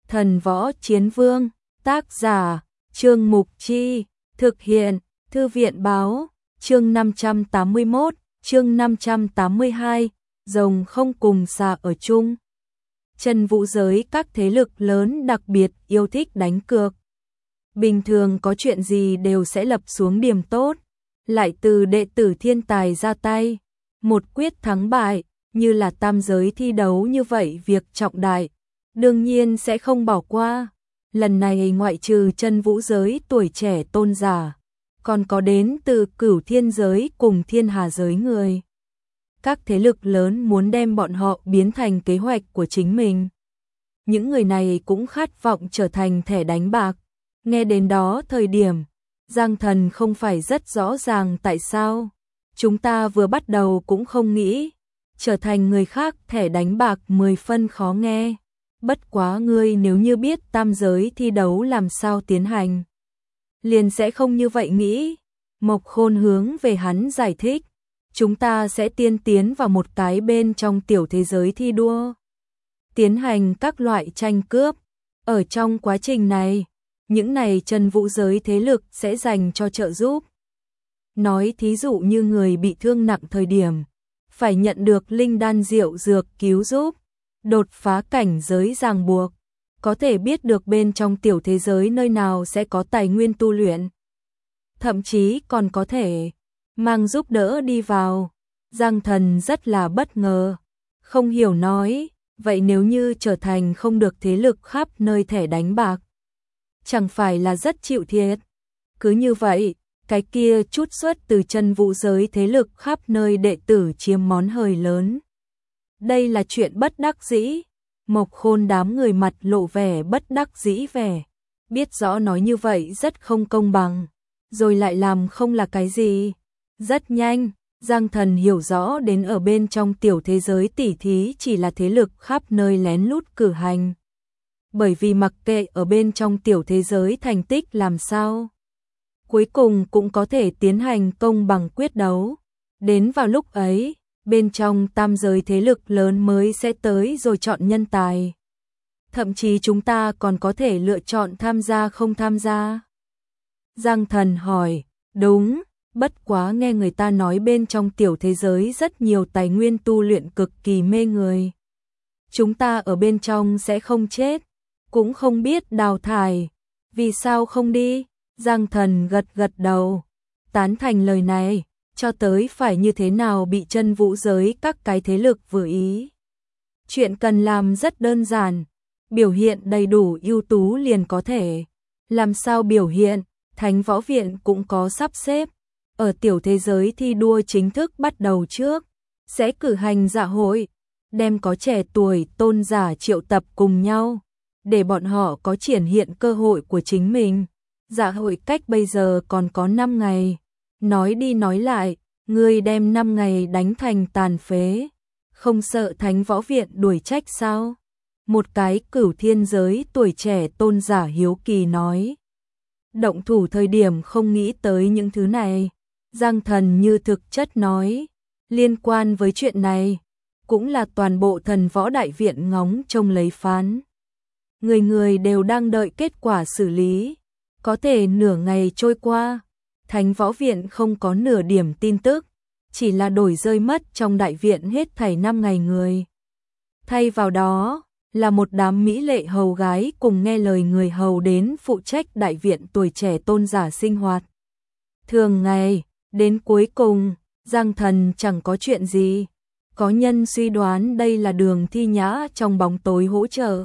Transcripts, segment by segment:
Thần Võ Chiến Vương, tác giả, Trương Mục Chi, thực hiện, Thư viện Báo, chương 581, chương 582, rồng không cùng xà ở chung. Chân vũ giới các thế lực lớn đặc biệt yêu thích đánh cược. Bình thường có chuyện gì đều sẽ lập xuống điểm tốt, lại từ đệ tử thiên tài ra tay, một quyết thắng bại, như là tam giới thi đấu như vậy việc trọng đại, đương nhiên sẽ không bỏ qua. Lần này ngoại trừ chân vũ giới tuổi trẻ tôn giả, còn có đến từ Cửu Thiên giới cùng Thiên Hà giới người. Các thế lực lớn muốn đem bọn họ biến thành kế hoạch của chính mình. Những người này cũng khát vọng trở thành thẻ đánh bạc. Nghe đến đó thời điểm, Giang Thần không phải rất rõ ràng tại sao. Chúng ta vừa bắt đầu cũng không nghĩ, trở thành người khác thẻ đánh bạc 10 phân khó nghe. Bất quá ngươi nếu như biết tam giới thi đấu làm sao tiến hành, liền sẽ không như vậy nghĩ. Mộc Khôn hướng về hắn giải thích, chúng ta sẽ tiên tiến vào một cái bên trong tiểu thế giới thi đua, tiến hành các loại tranh cướp. Ở trong quá trình này, những này chân vũ giới thế lực sẽ dành cho trợ giúp. Nói thí dụ như người bị thương nặng thời điểm, phải nhận được linh đan diệu dược cứu giúp, đột phá cảnh giới ràng buộc, có thể biết được bên trong tiểu thế giới nơi nào sẽ có tài nguyên tu luyện. Thậm chí còn có thể mang giúp đỡ đi vào. Giang Thần rất là bất ngờ, không hiểu nói, vậy nếu như trở thành không được thế lực khắp nơi thẻ đánh bạc, chẳng phải là rất chịu thiệt. Cứ như vậy, cái kia chút xuất từ chân vũ giới thế lực khắp nơi đệ tử chiếm món hời lớn. Đây là chuyện bất đắc dĩ. Mộc Khôn đám người mặt lộ vẻ bất đắc dĩ vẻ, biết rõ nói như vậy rất không công bằng, rồi lại làm không là cái gì. Rất nhanh, Giang Thần hiểu rõ đến ở bên trong tiểu thế giới tỉ thí chỉ là thế lực khắp nơi lén lút cử hành. Bởi vì mặc kệ ở bên trong tiểu thế giới thành tích làm sao, cuối cùng cũng có thể tiến hành công bằng quyết đấu. Đến vào lúc ấy, bên trong tam giới thế lực lớn mới sẽ tới rồi chọn nhân tài. Thậm chí chúng ta còn có thể lựa chọn tham gia không tham gia. Giang Thần hỏi, đúng, bất quá nghe người ta nói bên trong tiểu thế giới rất nhiều tài nguyên tu luyện cực kỳ mê người. Chúng ta ở bên trong sẽ không chết, cũng không biết đào thải, vì sao không đi? Giang Thần gật gật đầu, tán thành lời này, cho tới phải như thế nào bị chân vũ giới các cái thế lực vừa ý. Chuyện cần làm rất đơn giản, biểu hiện đầy đủ ưu tú liền có thể. Làm sao biểu hiện, Thánh Võ Viện cũng có sắp xếp. Ở tiểu thế giới thi đua chính thức bắt đầu trước, sẽ cử hành dạ hội, đem có trẻ tuổi tôn giả triệu tập cùng nhau, để bọn họ có triển hiện cơ hội của chính mình. Dạ hội cách bây giờ còn có 5 ngày. Nói đi nói lại, ngươi đem 5 ngày đánh thành tàn phế, không sợ Thánh Võ Viện đuổi trách sao? Một cái Cửu Thiên giới tuổi trẻ tôn giả hiếu kỳ nói. Động thủ thời điểm không nghĩ tới những thứ này. Giang Thần như thực chất nói, liên quan với chuyện này, cũng là toàn bộ Thần Võ Đại Viện ngóng trông lấy phán. Người người đều đang đợi kết quả xử lý. Có thể nửa ngày trôi qua, Thánh Võ Viện không có nửa điểm tin tức, chỉ là đổi rơi mất trong đại viện hết thảy 5 ngày người. Thay vào đó, là một đám mỹ lệ hầu gái cùng nghe lời người hầu đến phụ trách đại viện tuổi trẻ tôn giả sinh hoạt. Thường ngày, đến cuối cùng, Giang Thần chẳng có chuyện gì. Có nhân suy đoán đây là Đường Thi Nhã trong bóng tối hỗ trợ.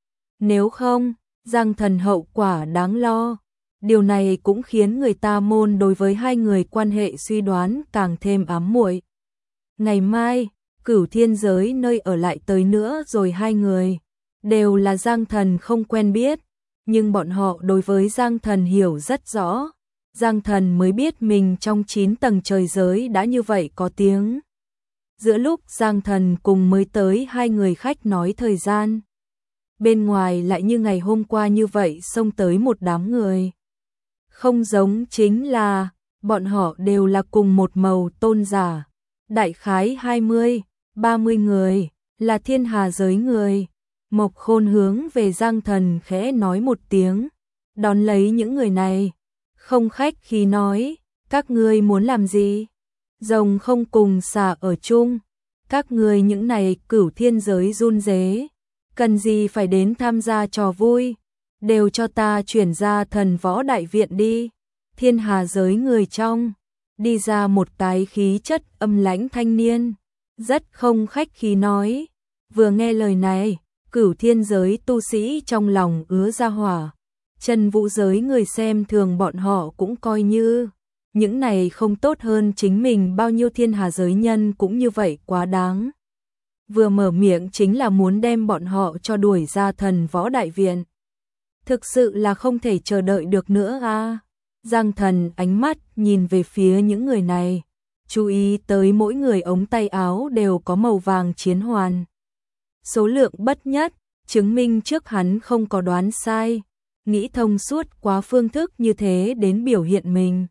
Nếu không, Giang Thần hậu quả đáng lo. Điều này cũng khiến người ta môn đối với hai người quan hệ suy đoán càng thêm ám muội. Ngày mai, Cửu Thiên giới nơi ở lại tới nữa rồi 2 người, đều là Giang Thần không quen biết, nhưng bọn họ đối với Giang Thần hiểu rất rõ. Giang Thần mới biết mình trong 9 tầng trời giới đã như vậy có tiếng. Giữa lúc Giang Thần cùng mới tới 2 người khách nói thời gian, bên ngoài lại như ngày hôm qua như vậy xông tới một đám người. Không giống chính là, bọn họ đều là cùng một màu tôn giả, đại khái 20, 30 người, là Thiên Hà giới người. Mộc Khôn hướng về Giang Thần khẽ nói một tiếng, đón lấy những người này, không khách khí nói, các ngươi muốn làm gì? Rồng không cùng xà ở chung, các ngươi những này cửu thiên giới run rế, cần gì phải đến tham gia trò vui, đều cho ta chuyển ra Thần Võ Đại Viện đi. Thiên Hà giới người trong, đi ra một cái khí chất âm lãnh thanh niên, rất không khách khí nói, vừa nghe lời này, cửu thiên giới tu sĩ trong lòng ứa ra hỏa, Trần Vũ giới người xem thường bọn họ cũng coi như những này không tốt hơn chính mình bao nhiêu Thiên Hà giới nhân cũng như vậy quá đáng. Vừa mở miệng chính là muốn đem bọn họ cho đuổi ra Thần Võ Đại Viện. Thực sự là không thể chờ đợi được nữa a. Giang Thần ánh mắt nhìn về phía những người này, chú ý tới mỗi người ống tay áo đều có màu vàng chiến hoàn. Số lượng bất nhất, chứng minh trước hắn không có đoán sai, nghĩ thông suốt quá phương thức như thế đến biểu hiện mình.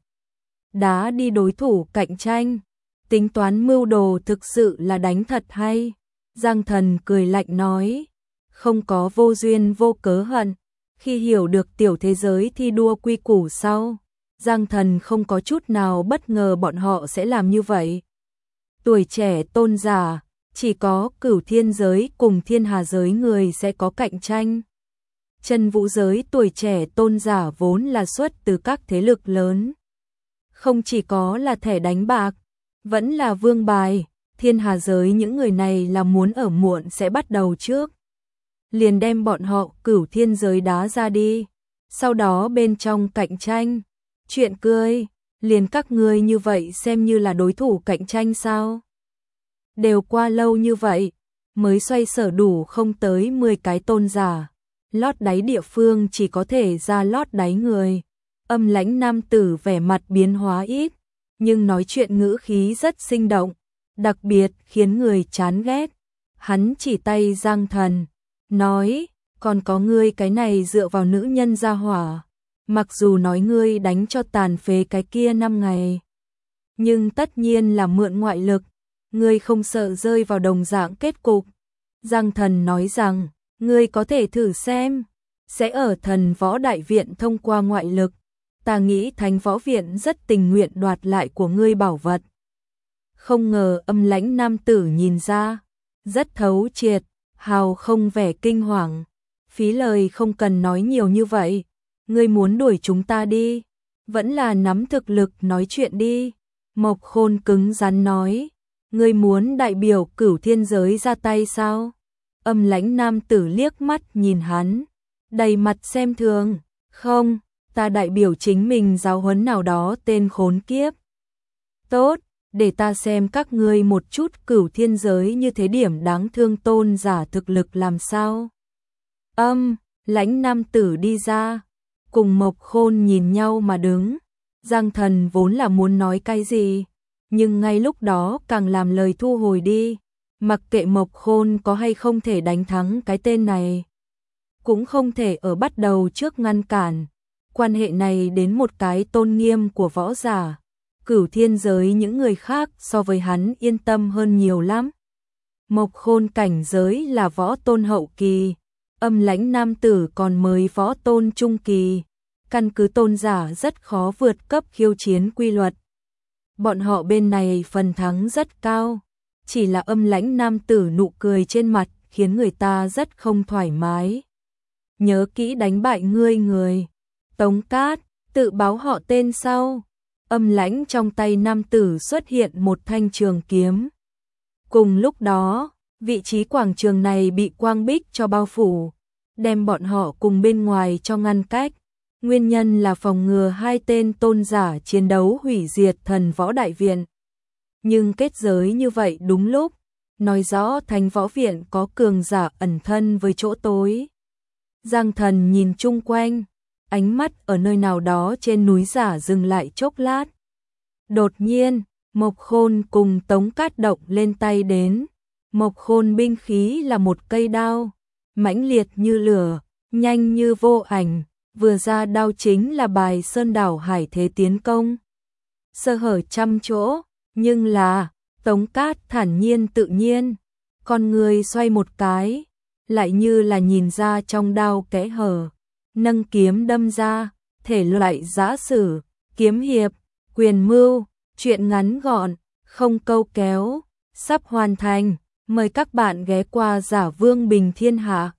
Đá đi đối thủ cạnh tranh, tính toán mưu đồ thực sự là đánh thật hay. Giang Thần cười lạnh nói, không có vô duyên vô cớ hận. Khi hiểu được tiểu thế giới thi đua quy củ sau, Giang Thần không có chút nào bất ngờ bọn họ sẽ làm như vậy. Tuổi trẻ tôn giả, chỉ có cửu thiên giới cùng Thiên Hà giới người sẽ có cạnh tranh. Trần Vũ giới tuổi trẻ tôn giả vốn là xuất từ các thế lực lớn. Không chỉ có là thẻ đánh bạc, vẫn là vương bài, Thiên Hà giới những người này là muốn ở muộn sẽ bắt đầu trước. Liền đem bọn họ cửu thiên giới đá ra đi, sau đó bên trong cạnh tranh. Chuyện cười, liền các ngươi như vậy xem như là đối thủ cạnh tranh sao? Đều qua lâu như vậy, mới xoay sở đủ không tới 10 cái tôn giả. Lót đáy địa phương chỉ có thể ra lót đáy người. Âm lãnh nam tử vẻ mặt biến hóa ít, nhưng nói chuyện ngữ khí rất sinh động, đặc biệt khiến người chán ghét. Hắn chỉ tay Giang Thần, nói, còn có ngươi cái này dựa vào nữ nhân ra hỏa. Mặc dù nói ngươi đánh cho tàn phế cái kia 5 ngày, nhưng tất nhiên là mượn ngoại lực, ngươi không sợ rơi vào đồng dạng kết cục. Giang Thần nói rằng, ngươi có thể thử xem, sẽ ở Thần Võ Đại Viện thông qua ngoại lực. Ta nghĩ Thánh Võ Viện rất tình nguyện đoạt lại của ngươi bảo vật. Không ngờ âm lãnh nam tử nhìn ra, rất thấu triệt, hào không vẻ kinh hoàng. Phí lời không cần nói nhiều như vậy, ngươi muốn đuổi chúng ta đi, vẫn là nắm thực lực nói chuyện đi. Mộc Khôn cứng rắn nói, ngươi muốn đại biểu cửu thiên giới ra tay sao? Âm lãnh nam tử liếc mắt nhìn hắn, đầy mặt xem thường, không, ta đại biểu chính mình giáo huấn nào đó tên khốn kiếp. Tốt, để ta xem các ngươi một chút cửu thiên giới như thế điểm đáng thương tôn giả thực lực làm sao. Lãnh nam tử đi ra, cùng Mộc Khôn nhìn nhau mà đứng. Giang Thần vốn là muốn nói cái gì, nhưng ngay lúc đó càng làm lời thu hồi đi. Mặc kệ Mộc Khôn có hay không thể đánh thắng cái tên này, cũng không thể ở bắt đầu trước ngăn cản. Quan hệ này đến một cái tôn nghiêm của võ giả. Cửu thiên giới những người khác so với hắn yên tâm hơn nhiều lắm. Mộc Khôn cảnh giới là võ tôn hậu kỳ, âm lãnh nam tử còn mới võ tôn trung kỳ. Căn cứ tôn giả rất khó vượt cấp khiêu chiến quy luật. Bọn họ bên này phần thắng rất cao, chỉ là âm lãnh nam tử nụ cười trên mặt khiến người ta rất không thoải mái. Nhớ kỹ đánh bại ngươi người. Tống Cát, tự báo họ tên sau. Âm lãnh trong tay nam tử xuất hiện một thanh trường kiếm. Cùng lúc đó, vị trí quảng trường này bị quang bích cho bao phủ, đem bọn họ cùng bên ngoài cho ngăn cách. Nguyên nhân là phòng ngừa hai tên tôn giả chiến đấu hủy diệt Thần Võ Đại Viện. Nhưng kết giới như vậy đúng lúc, nói rõ Thánh Võ Viện có cường giả ẩn thân với chỗ tối. Giang Thần nhìn chung quanh, ánh mắt ở nơi nào đó trên núi giả dừng lại chốc lát. Đột nhiên, Mộc Khôn cùng Tống Cát động lên tay đến. Mộc Khôn binh khí là một cây đao, mãnh liệt như lửa, nhanh như vô ảnh, vừa ra đao chính là bài sơn đảo hải thế tiến công. Sơ hở trăm chỗ, nhưng là Tống Cát thản nhiên tự nhiên, con người xoay một cái, lại như là nhìn ra trong đao kẽ hở, nâng kiếm đâm ra, thể loại giã sử, kiếm hiệp, quyền mưu, truyện ngắn gọn, không câu kéo, sắp hoàn thành, mời các bạn ghé qua Giả Vương Bình Thiên Hạ.